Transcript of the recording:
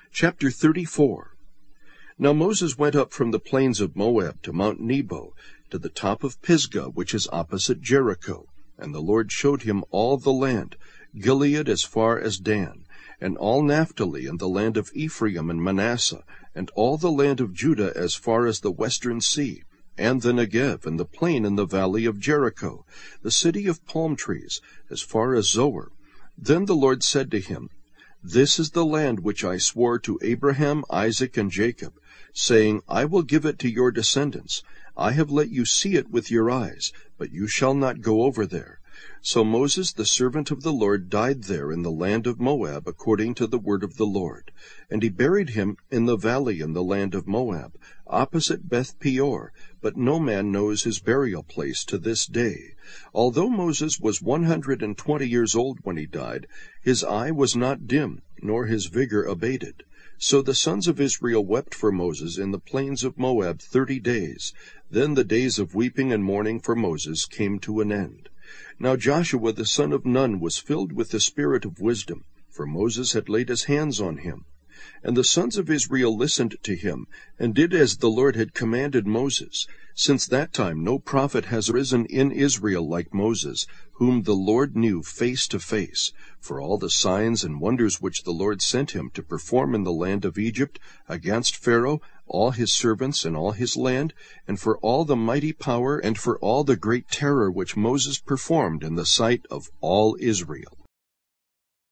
Chapter 34. Now Moses went up from the plains of Moab to Mount Nebo, to the top of Pisgah, which is opposite Jericho. And the Lord showed him all the land, Gilead as far as Dan, and all Naphtali, and the land of Ephraim and Manasseh, and all the land of Judah as far as the western sea, and the Negev, and the plain in the valley of Jericho, the city of palm trees, as far as Zoar. Then the Lord said to him, This is the land which I swore to Abraham, Isaac, and Jacob, saying, I will give it to your descendants. I have let you see it with your eyes, but you shall not go over there. So Moses, the servant of the Lord, died there in the land of Moab, according to the word of the Lord. And he buried him in the valley in the land of Moab, opposite Beth Peor, but no man knows his burial place to this day. Although Moses was 120 years old when he died, his eye was not dim, nor his vigor abated. So the sons of Israel wept for Moses in the plains of Moab 30 days. Then the days of weeping and mourning for Moses came to an end. Now Joshua the son of Nun was filled with the spirit of wisdom, for Moses had laid his hands on him. And the sons of Israel listened to him, and did as the Lord had commanded Moses. Since that time no prophet has risen in Israel like Moses, whom the Lord knew face to face, for all the signs and wonders which the Lord sent him to perform in the land of Egypt, against Pharaoh, all his servants, and all his land, and for all the mighty power, and for all the great terror which Moses performed in the sight of all Israel.